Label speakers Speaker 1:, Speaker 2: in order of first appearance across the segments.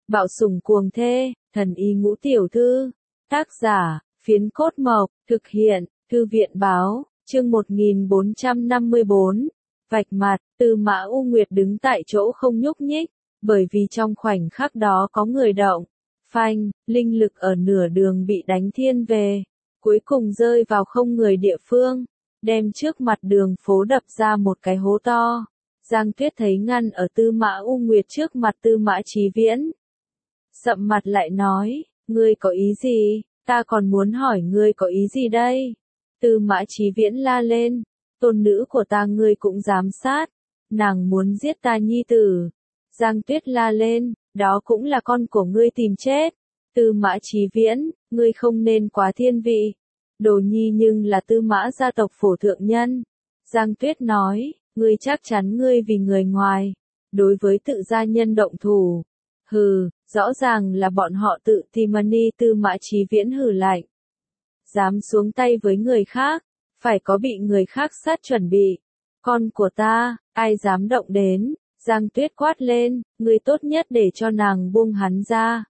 Speaker 1: Bạo sủng cuồng thê, thần y ngũ tiểu thư. Tác giả, Phiến Cốt Mộc, thực hiện, Thư viện báo, chương 1454. Vạch mặt, Tư Mã U Nguyệt đứng tại chỗ không nhúc nhích, bởi vì trong khoảnh khắc đó có người động. Phanh, linh lực ở nửa đường bị đánh thiên về, cuối cùng rơi vào không người địa phương, đem trước mặt đường phố đập ra một cái hố to. Giang Tuyết thấy ngăn ở Tư Mã U Nguyệt trước mặt Tư Mã Chí Viễn. Sậm mặt lại nói, ngươi có ý gì, ta còn muốn hỏi ngươi có ý gì đây? Tư Mã Chí Viễn la lên, tôn nữ của ta ngươi cũng dám sát, nàng muốn giết ta nhi tử. Giang Tuyết la lên, đó cũng là con của ngươi tìm chết. Tư Mã Chí Viễn, ngươi không nên quá thiên vị. Đồ nhi nhưng là Tư Mã gia tộc phổ thượng nhân. Giang Tuyết nói, ngươi chắc chắn ngươi vì người ngoài, đối với tự gia nhân động thủ. Hừ, rõ ràng là bọn họ tự tìm mani. Tư Mã Chí Viễn hừ lạnh. Dám xuống tay với người khác, phải có bị người khác sát chuẩn bị. Con của ta, ai dám động đến? Giang Tuyết quát lên, ngươi tốt nhất để cho nàng buông hắn ra.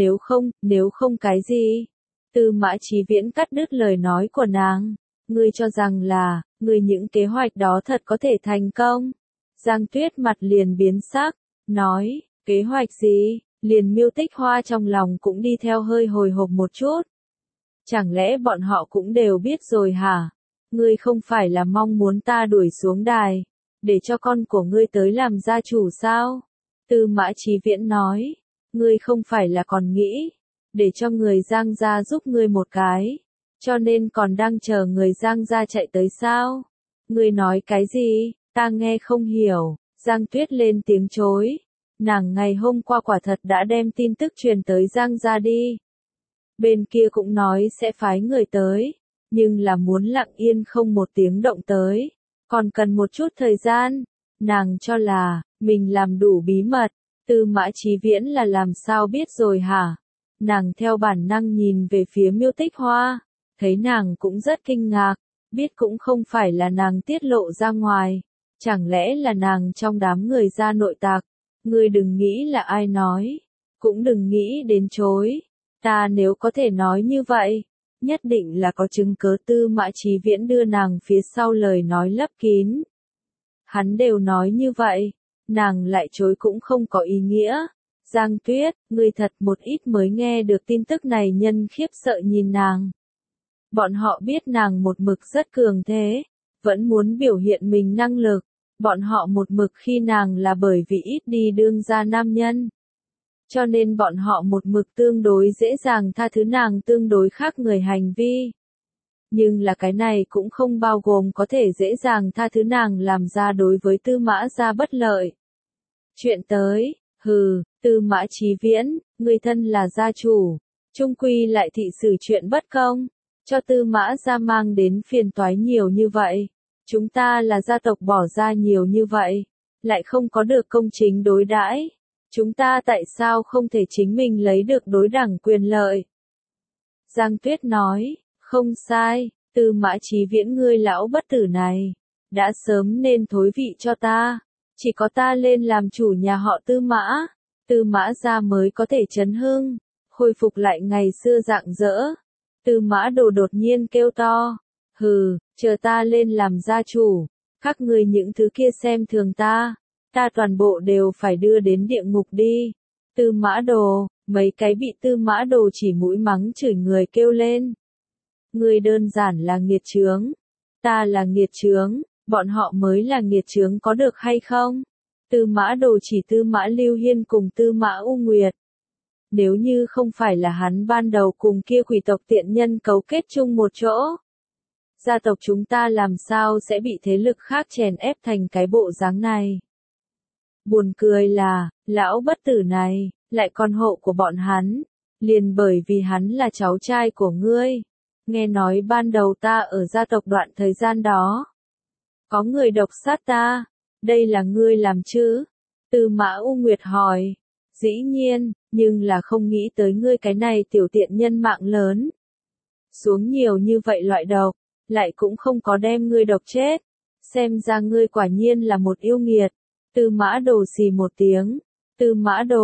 Speaker 1: Nếu không cái gì? Tư Mã Chí Viễn cắt đứt lời nói của nàng. Ngươi cho rằng là, ngươi những kế hoạch đó thật có thể thành công? Giang Tuyết mặt liền biến sắc, nói, kế hoạch gì? Liền Miêu Tích Hoa trong lòng cũng đi theo hơi hồi hộp một chút. Chẳng lẽ bọn họ cũng đều biết rồi hả? Ngươi không phải là mong muốn ta đuổi xuống đài, để cho con của ngươi tới làm gia chủ sao? Tư Mã Chí Viễn nói, ngươi không phải là còn nghĩ, để cho người Giang gia giúp ngươi một cái, cho nên còn đang chờ người Giang gia chạy tới sao? Ngươi nói cái gì, ta nghe không hiểu. Giang Tuyết lên tiếng chối, nàng ngày hôm qua quả thật đã đem tin tức truyền tới Giang gia đi. Bên kia cũng nói sẽ phái người tới, nhưng là muốn lặng yên không một tiếng động tới, còn cần một chút thời gian. Nàng cho là, mình làm đủ bí mật. Tư Mã Chí Viễn là làm sao biết rồi hả? Nàng theo bản năng nhìn về phía Miêu Tích Hoa, thấy nàng cũng rất kinh ngạc, biết cũng không phải là nàng tiết lộ ra ngoài, chẳng lẽ là nàng trong đám người ra nội tạc. Ngươi đừng nghĩ là ai nói, cũng đừng nghĩ đến chối. Ta nếu có thể nói như vậy, nhất định là có chứng cớ. Tư Mã Chí Viễn đưa nàng phía sau lời nói lấp kín. Hắn đều nói như vậy, nàng lại chối cũng không có ý nghĩa. Giang Tuyết, ngươi thật một ít mới nghe được tin tức này nhân khiếp sợ nhìn nàng. Bọn họ biết nàng một mực rất cường thế, vẫn muốn biểu hiện mình năng lực. Bọn họ một mực khi nàng là bởi vì ít đi đương gia nam nhân. Cho nên bọn họ một mực tương đối dễ dàng tha thứ nàng tương đối khác người hành vi. Nhưng là cái này cũng không bao gồm có thể dễ dàng tha thứ nàng làm ra đối với Tư Mã gia bất lợi. Chuyện tới, Tư Mã Chí Viễn, người thân là gia chủ, chung quy lại thị xử chuyện bất công, cho Tư Mã gia mang đến phiền toái nhiều như vậy. Chúng ta là gia tộc bỏ ra nhiều như vậy, lại không có được công chính đối đãi. Chúng ta tại sao không thể chính mình lấy được đối đẳng quyền lợi? Giang Tuyết nói, không sai, Tư Mã Chí Viễn ngươi lão bất tử này, đã sớm nên thối vị cho ta. Chỉ có ta lên làm chủ nhà họ Tư Mã gia mới có thể chấn hưng, khôi phục lại ngày xưa rạng rỡ. Tư Mã Đồ đột nhiên kêu to, chờ ta lên làm gia chủ, các ngươi những thứ kia xem thường ta toàn bộ đều phải đưa đến địa ngục đi. Tư Mã Đồ, mấy cái bị Tư Mã Đồ chỉ mũi mắng chửi người kêu lên. Ngươi đơn giản là nghiệt chướng, ta là nghiệt chướng, bọn họ mới là nghiệt chướng có được hay không? Tư Mã Đồ chỉ Tư Mã Lưu Hiên cùng Tư Mã U Nguyệt. Nếu như không phải là hắn ban đầu cùng kia quỷ tộc tiện nhân cấu kết chung một chỗ, gia tộc chúng ta làm sao sẽ bị thế lực khác chèn ép thành cái bộ dáng này. Buồn cười là, lão bất tử này, lại con hộ của bọn hắn, liền bởi vì hắn là cháu trai của ngươi. Nghe nói ban đầu ta ở gia tộc đoạn thời gian đó, có người độc sát ta, đây là ngươi làm chứ? Tư Mã U Nguyệt hỏi. Dĩ nhiên, nhưng là không nghĩ tới ngươi cái này tiểu tiện nhân mạng lớn. Xuống nhiều như vậy loại độc, lại cũng không có đem ngươi độc chết. Xem ra ngươi quả nhiên là một yêu nghiệt. Tư Mã Đồ xì một tiếng. Tư Mã Đồ,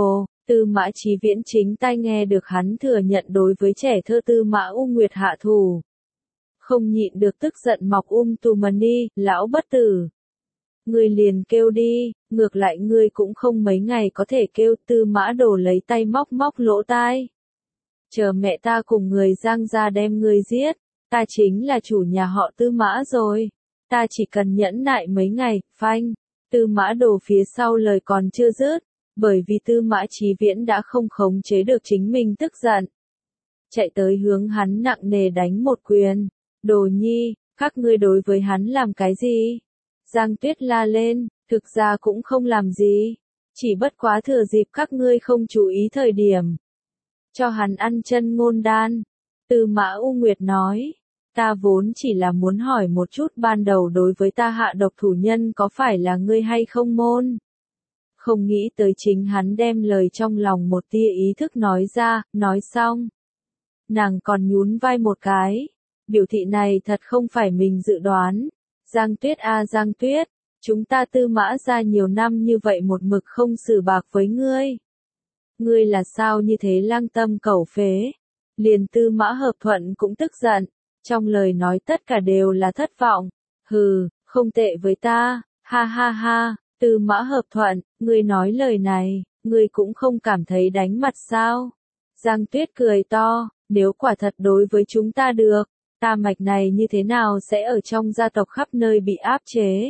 Speaker 1: Tư Mã Chí Viễn chính tai nghe được hắn thừa nhận đối với trẻ thơ Tư Mã U Nguyệt hạ thủ. Không nhịn được tức giận mọc tù mani, lão bất tử. Ngươi liền kêu đi, ngược lại ngươi cũng không mấy ngày có thể kêu. Tư Mã Đồ lấy tay móc móc lỗ tai. Chờ mẹ ta cùng người Giang gia đem ngươi giết, ta chính là chủ nhà họ Tư Mã rồi. Ta chỉ cần nhẫn nại mấy ngày, phanh. Tư Mã Đồ phía sau lời còn chưa dứt, bởi vì Tư Mã Chí Viễn đã không khống chế được chính mình tức giận. Chạy tới hướng hắn nặng nề đánh một quyền. Đồ Nhi, các ngươi đối với hắn làm cái gì? Giang Tuyết la lên, thực ra cũng không làm gì. Chỉ bất quá thừa dịp các ngươi không chú ý thời điểm. Cho hắn ăn chân ngôn đan. Tư Mã U Nguyệt nói. Ta vốn chỉ là muốn hỏi một chút ban đầu đối với ta hạ độc thủ nhân có phải là ngươi hay không môn. Không nghĩ tới chính hắn đem lời trong lòng một tia ý thức nói ra, nói xong. Nàng còn nhún vai một cái. Biểu thị này thật không phải mình dự đoán. Giang Tuyết a Giang Tuyết, chúng ta Tư Mã gia nhiều năm như vậy một mực không xử bạc với ngươi. Ngươi là sao như thế lang tâm cẩu phế. Liền Tư Mã Hợp Thuận cũng tức giận, trong lời nói tất cả đều là thất vọng. Hừ, không tệ với ta, ha ha ha. Tư Mã Hợp Thuận, ngươi nói lời này, ngươi cũng không cảm thấy đánh mặt sao? Giang Tuyết cười to, nếu quả thật đối với chúng ta được, ta mạch này như thế nào sẽ ở trong gia tộc khắp nơi bị áp chế?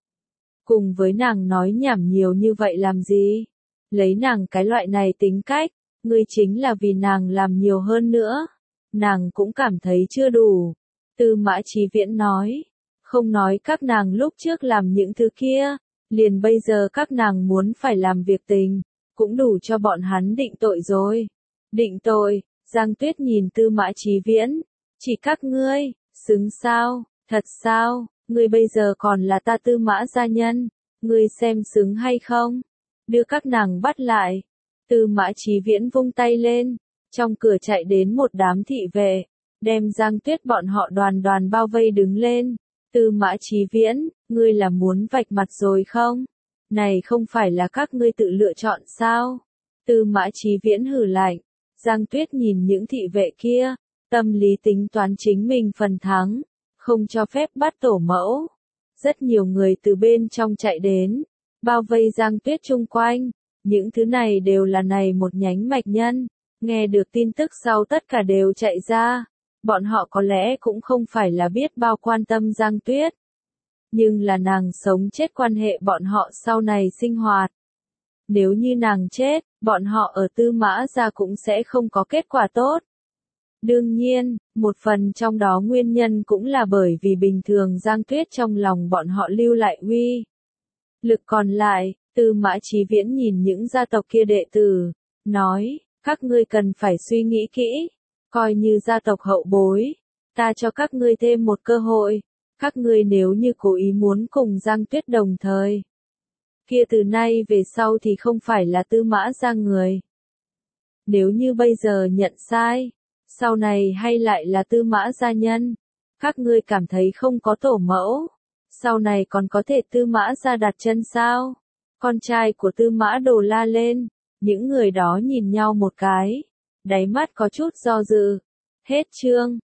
Speaker 1: Cùng với nàng nói nhảm nhiều như vậy làm gì? Lấy nàng cái loại này tính cách, ngươi chính là vì nàng làm nhiều hơn nữa. Nàng cũng cảm thấy chưa đủ. Tư Mã Chí Viễn nói, không nói các nàng lúc trước làm những thứ kia, liền bây giờ các nàng muốn phải làm việc tình, cũng đủ cho bọn hắn định tội rồi. Định tội, Giang Tuyết nhìn Tư Mã Chí Viễn, chỉ các ngươi, xứng sao, thật sao, ngươi bây giờ còn là ta Tư Mã gia nhân, ngươi xem xứng hay không, đưa các nàng bắt lại. Tư Mã Chí Viễn vung tay lên, trong cửa chạy đến một đám thị vệ, đem Giang Tuyết bọn họ đoàn đoàn bao vây đứng lên. Tư Mã Chí Viễn, ngươi là muốn vạch mặt rồi không? Này không phải là các ngươi tự lựa chọn sao? Tư Mã Chí Viễn hừ lạnh. Giang Tuyết nhìn những thị vệ kia, tâm lý tính toán chính mình phần thắng, không cho phép bắt tổ mẫu. Rất nhiều người từ bên trong chạy đến, bao vây Giang Tuyết chung quanh. Những thứ này đều là này một nhánh mạch nhân, nghe được tin tức sau tất cả đều chạy ra. Bọn họ có lẽ cũng không phải là biết bao quan tâm Giang Tuyết, nhưng là nàng sống chết quan hệ bọn họ sau này sinh hoạt. Nếu như nàng chết, bọn họ ở Tư Mã gia cũng sẽ không có kết quả tốt. Đương nhiên, một phần trong đó nguyên nhân cũng là bởi vì bình thường Giang Tuyết trong lòng bọn họ lưu lại uy lực còn lại. Tư Mã Chí Viễn nhìn những gia tộc kia đệ tử, nói, các ngươi cần phải suy nghĩ kỹ, coi như gia tộc hậu bối, ta cho các ngươi thêm một cơ hội, các ngươi nếu như cố ý muốn cùng Giang Tuyết đồng thời, kia từ nay về sau thì không phải là Tư Mã gia người. Nếu như bây giờ nhận sai, sau này hay lại là Tư Mã gia nhân, các ngươi cảm thấy không có tổ mẫu, sau này còn có thể Tư Mã gia đặt chân sao? Con trai của Tư Mã Đồ la lên, những người đó nhìn nhau một cái, đáy mắt có chút do dự. Hết chương.